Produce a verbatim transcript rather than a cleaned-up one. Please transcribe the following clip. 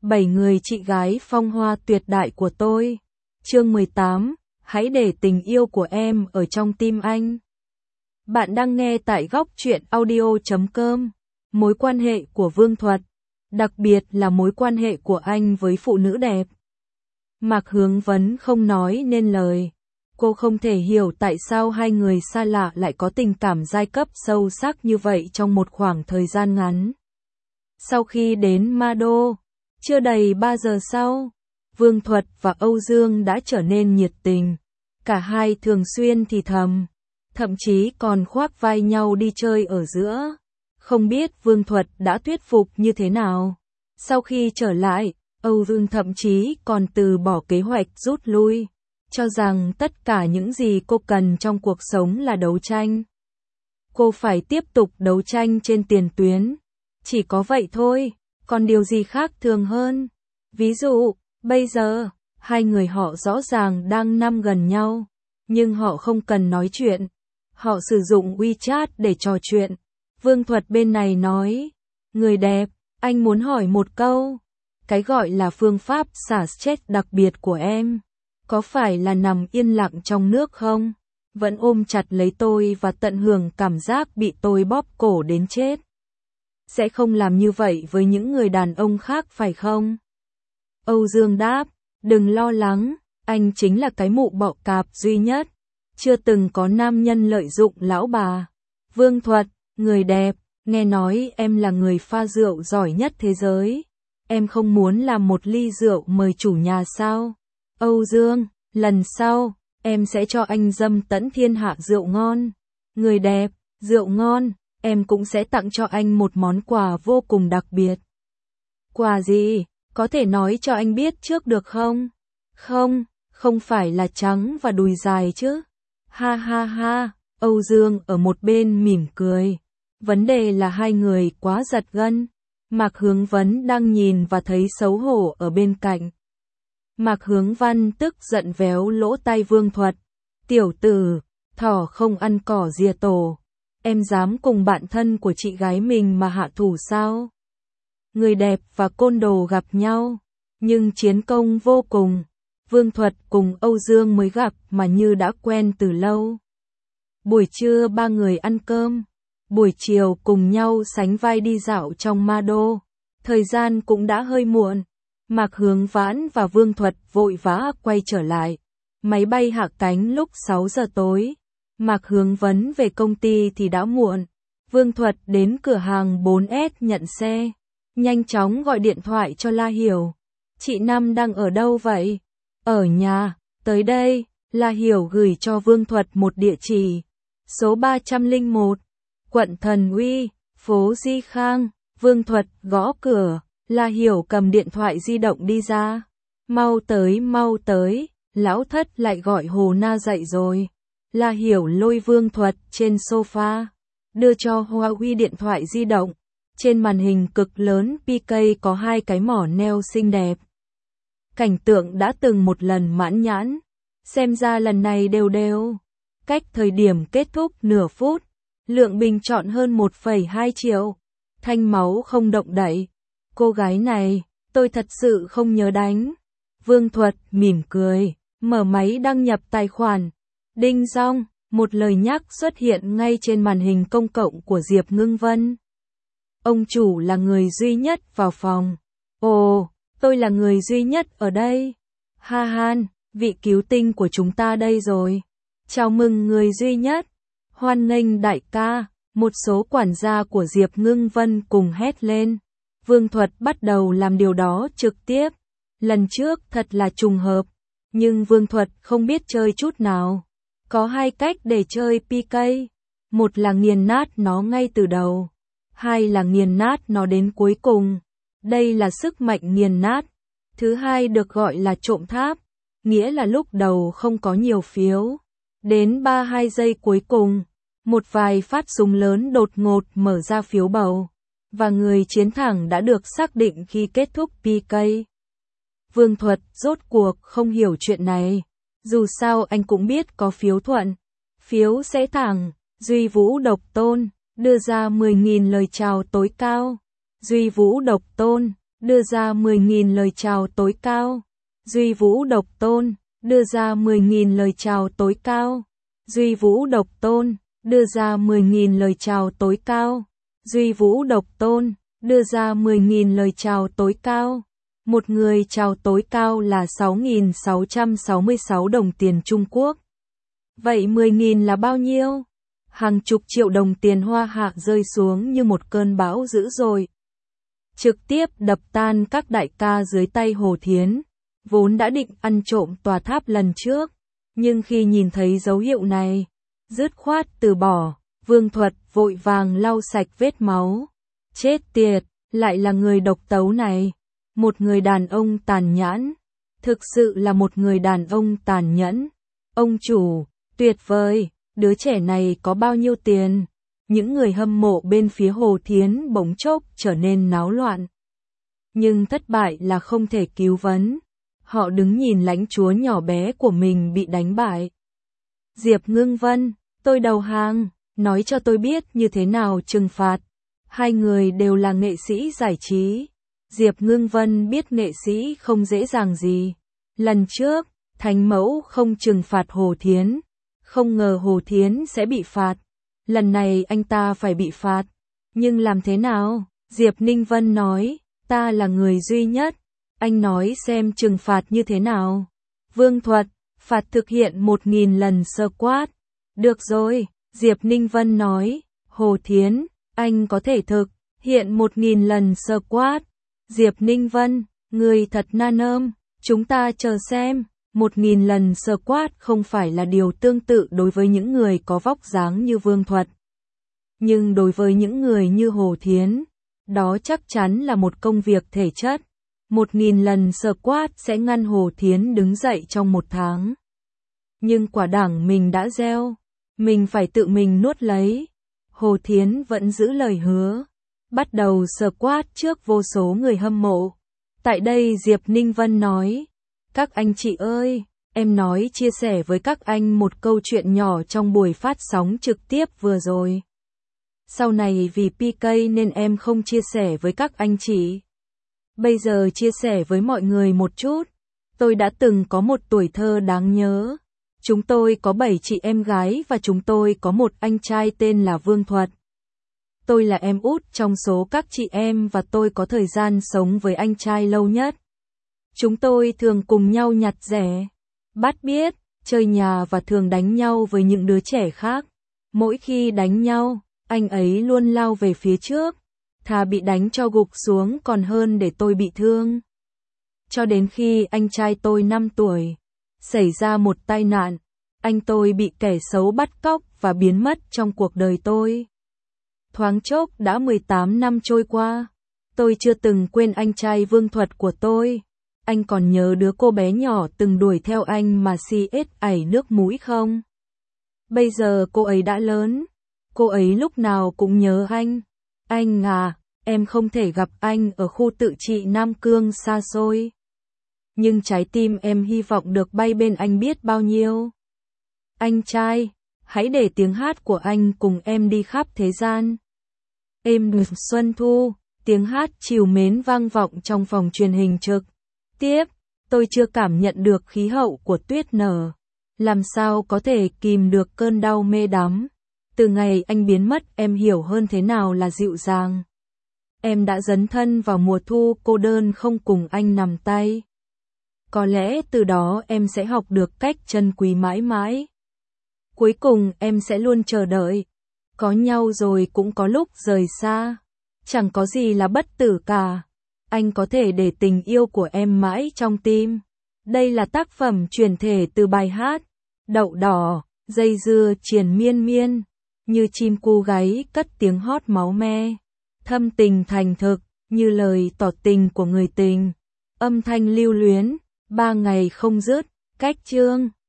Bảy người chị gái phong hoa tuyệt đại của tôi. Chương mười tám, hãy để tình yêu của em ở trong tim anh. Bạn đang nghe tại góc truyện audio chấm com. Mối quan hệ của Vương Thuật, đặc biệt là mối quan hệ của anh với phụ nữ đẹp. Mạc Hướng Vấn không nói nên lời. Cô không thể hiểu tại sao hai người xa lạ lại có tình cảm giai cấp sâu sắc như vậy trong một khoảng thời gian ngắn. Sau khi đến Ma Đô, chưa đầy ba giờ sau, Vương Thuật và Âu Dương đã trở nên nhiệt tình. Cả hai thường xuyên thì thầm, thậm chí còn khoác vai nhau đi chơi ở giữa. Không biết Vương Thuật đã thuyết phục như thế nào. Sau khi trở lại, Âu Dương thậm chí còn từ bỏ kế hoạch rút lui, cho rằng tất cả những gì cô cần trong cuộc sống là đấu tranh. Cô phải tiếp tục đấu tranh trên tiền tuyến. Chỉ có vậy thôi, còn điều gì khác thường hơn. Ví dụ, bây giờ, hai người họ rõ ràng đang nằm gần nhau, nhưng họ không cần nói chuyện. Họ sử dụng WeChat để trò chuyện. Vương Thuật bên này nói, người đẹp, anh muốn hỏi một câu. Cái gọi là phương pháp xả stress đặc biệt của em, có phải là nằm yên lặng trong nước không? Vẫn ôm chặt lấy tôi và tận hưởng cảm giác bị tôi bóp cổ đến chết. Sẽ không làm như vậy với những người đàn ông khác phải không? Âu Dương đáp, đừng lo lắng, anh chính là cái mụ bọ cạp duy nhất. Chưa từng có nam nhân lợi dụng lão bà. Vương Thuật, người đẹp, nghe nói em là người pha rượu giỏi nhất thế giới. Em không muốn làm một ly rượu mời chủ nhà sao? Âu Dương, lần sau, em sẽ cho anh dâm tẫn thiên hạ rượu ngon. Người đẹp, rượu ngon, em cũng sẽ tặng cho anh một món quà vô cùng đặc biệt. Quà gì? Có thể nói cho anh biết trước được không? Không, không phải là trắng và đùi dài chứ. Ha ha ha, Âu Dương ở một bên mỉm cười. Vấn đề là hai người quá giật gân. Mạc Hướng Vấn đang nhìn và thấy xấu hổ ở bên cạnh. Mạc Hướng Văn tức giận véo lỗ tai Vương Thuật. Tiểu tử, thỏ không ăn cỏ rìa tổ. Em dám cùng bạn thân của chị gái mình mà hạ thủ sao? Người đẹp và côn đồ gặp nhau, nhưng chiến công vô cùng. Vương Thuật cùng Âu Dương mới gặp mà như đã quen từ lâu. Buổi trưa ba người ăn cơm, buổi chiều cùng nhau sánh vai đi dạo trong Ma Đô. Thời gian cũng đã hơi muộn. Mạc Hướng Vãn và Vương Thuật vội vã quay trở lại. Máy bay hạ cánh lúc sáu giờ tối. Mạc Hướng Vấn về công ty thì đã muộn. Vương Thuật đến cửa hàng bốn S nhận xe. Nhanh chóng gọi điện thoại cho La Hiểu. Chị Năm đang ở đâu vậy? Ở nhà, tới đây. La Hiểu gửi cho Vương Thuật một địa chỉ. Số ba trăm lẻ một, quận Thần Uy, phố Di Khang. Vương Thuật gõ cửa. La Hiểu cầm điện thoại di động đi ra. Mau tới, mau tới. Lão thất lại gọi Hồ Na dậy rồi. La Hiểu lôi Vương Thuật trên sofa, đưa cho Huawei điện thoại di động. Trên màn hình cực lớn pê ca có hai cái mỏ neo xinh đẹp. Cảnh tượng đã từng một lần mãn nhãn, xem ra lần này đều đều. Cách thời điểm kết thúc nửa phút, lượng bình chọn hơn một phẩy hai triệu. Thanh máu không động đậy. Cô gái này, tôi thật sự không nhớ đánh. Vương Thuật mỉm cười, mở máy đăng nhập tài khoản. Đinh dong, một lời nhắc xuất hiện ngay trên màn hình công cộng của Diệp Ngưng Vân. Ông chủ là người duy nhất vào phòng. Ồ, tôi là người duy nhất ở đây. Ha han, vị cứu tinh của chúng ta đây rồi. Chào mừng người duy nhất. Hoan nghênh đại ca. Một số quản gia của Diệp Ngưng Vân cùng hét lên. Vương Thuật bắt đầu làm điều đó trực tiếp. Lần trước thật là trùng hợp. Nhưng Vương Thuật không biết chơi chút nào. Có hai cách để chơi pê ca. Một là nghiền nát nó ngay từ đầu. Hai là nghiền nát nó đến cuối cùng. Đây là sức mạnh nghiền nát. Thứ hai được gọi là trộm tháp. Nghĩa là lúc đầu không có nhiều phiếu. Đến ba mươi hai giây cuối cùng, một vài phát súng lớn đột ngột mở ra phiếu bầu. Và người chiến thắng đã được xác định khi kết thúc pê ca. Vương Thuật rốt cuộc không hiểu chuyện này. Dù sao anh cũng biết có phiếu thuận, phiếu sẽ thẳng. Duy Vũ Độc Tôn đưa ra mười nghìn lời chào tối cao. Duy Vũ Độc Tôn đưa ra mười nghìn lời chào tối cao. Duy Vũ Độc Tôn, đưa ra mười nghìn lời chào tối cao. Duy Vũ Độc Tôn, đưa ra mười nghìn lời chào tối cao. Duy Vũ Độc Tôn, đưa ra mười nghìn lời chào tối cao. Một người chào tối cao là sáu nghìn sáu trăm sáu mươi sáu đồng tiền Trung Quốc. Vậy mười nghìn là bao nhiêu? Hàng chục triệu đồng tiền Hoa Hạ rơi xuống như một cơn bão dữ dội, trực tiếp đập tan các đại ca dưới tay Hồ Thiến, vốn đã định ăn trộm tòa tháp lần trước, nhưng khi nhìn thấy dấu hiệu này, dứt khoát từ bỏ. Vương Thuật vội vàng lau sạch vết máu. Chết tiệt, lại là người độc tấu này. Một người đàn ông tàn nhẫn, thực sự là một người đàn ông tàn nhẫn. Ông chủ, tuyệt vời, đứa trẻ này có bao nhiêu tiền? Những người hâm mộ bên phía Hồ Thiến bỗng chốc trở nên náo loạn. Nhưng thất bại là không thể cứu vãn. Họ đứng nhìn lãnh chúa nhỏ bé của mình bị đánh bại. Diệp Ngưng Vân, tôi đầu hàng, nói cho tôi biết như thế nào trừng phạt. Hai người đều là nghệ sĩ giải trí. Diệp Ngưng Vân biết nghệ sĩ không dễ dàng gì. Lần trước, Thánh Mẫu không trừng phạt Hồ Thiến, không ngờ Hồ Thiến sẽ bị phạt. Lần này anh ta phải bị phạt. Nhưng làm thế nào? Diệp Ninh Vân nói, ta là người duy nhất. Anh nói xem trừng phạt như thế nào. Vương Thuật, phạt thực hiện một nghìn lần squat. Được rồi, Diệp Ninh Vân nói, Hồ Thiến, anh có thể thực hiện một nghìn lần squat. Diệp Ninh Vân, người thật nan ơm, chúng ta chờ xem. Một nghìn lần squat không phải là điều tương tự đối với những người có vóc dáng như Vương Thuật. Nhưng đối với những người như Hồ Thiến, đó chắc chắn là một công việc thể chất. Một nghìn lần squat sẽ ngăn Hồ Thiến đứng dậy trong một tháng. Nhưng quả đắng mình đã gieo, mình phải tự mình nuốt lấy. Hồ Thiến vẫn giữ lời hứa, bắt đầu squat trước vô số người hâm mộ. Tại đây Diệp Ninh Vân nói, các anh chị ơi, em nói chia sẻ với các anh một câu chuyện nhỏ trong buổi phát sóng trực tiếp vừa rồi. Sau này vì pê ca nên em không chia sẻ với các anh chị. Bây giờ chia sẻ với mọi người một chút. Tôi đã từng có một tuổi thơ đáng nhớ. Chúng tôi có bảy chị em gái và chúng tôi có một anh trai tên là Vương Thuật. Tôi là em út trong số các chị em và tôi có thời gian sống với anh trai lâu nhất. Chúng tôi thường cùng nhau nhặt rẻ, bắt biếc, chơi nhà và thường đánh nhau với những đứa trẻ khác. Mỗi khi đánh nhau, anh ấy luôn lao về phía trước, thà bị đánh cho gục xuống còn hơn để tôi bị thương. Cho đến khi anh trai tôi năm tuổi, xảy ra một tai nạn, anh tôi bị kẻ xấu bắt cóc và biến mất trong cuộc đời tôi. Thoáng chốc đã mười tám năm trôi qua, tôi chưa từng quên anh trai Vương Thuật của tôi. Anh còn nhớ đứa cô bé nhỏ từng đuổi theo anh mà xì ết ảy nước mũi không? Bây giờ cô ấy đã lớn, cô ấy lúc nào cũng nhớ anh. Anh à, em không thể gặp anh ở khu tự trị Nam Cương xa xôi. Nhưng trái tim em hy vọng được bay bên anh biết bao nhiêu. Anh trai, hãy để tiếng hát của anh cùng em đi khắp thế gian. Êm đềm xuân thu, tiếng hát trìu mến vang vọng trong phòng truyền hình trực tiếp. Tôi chưa cảm nhận được khí hậu của tuyết nở. Làm sao có thể kìm được cơn đau mê đắm. Từ ngày anh biến mất em hiểu hơn thế nào là dịu dàng. Em đã dấn thân vào mùa thu cô đơn không cùng anh nằm tay. Có lẽ từ đó em sẽ học được cách trân quý mãi mãi. Cuối cùng em sẽ luôn chờ đợi. Có nhau rồi cũng có lúc rời xa. Chẳng có gì là bất tử cả. Anh có thể để tình yêu của em mãi trong tim. Đây là tác phẩm chuyển thể từ bài hát Đậu đỏ, dây dưa triền miên miên. Như chim cu gáy cất tiếng hót máu me. Thâm tình thành thực, như lời tỏ tình của người tình. Âm thanh lưu luyến, ba ngày không dứt, cách chương.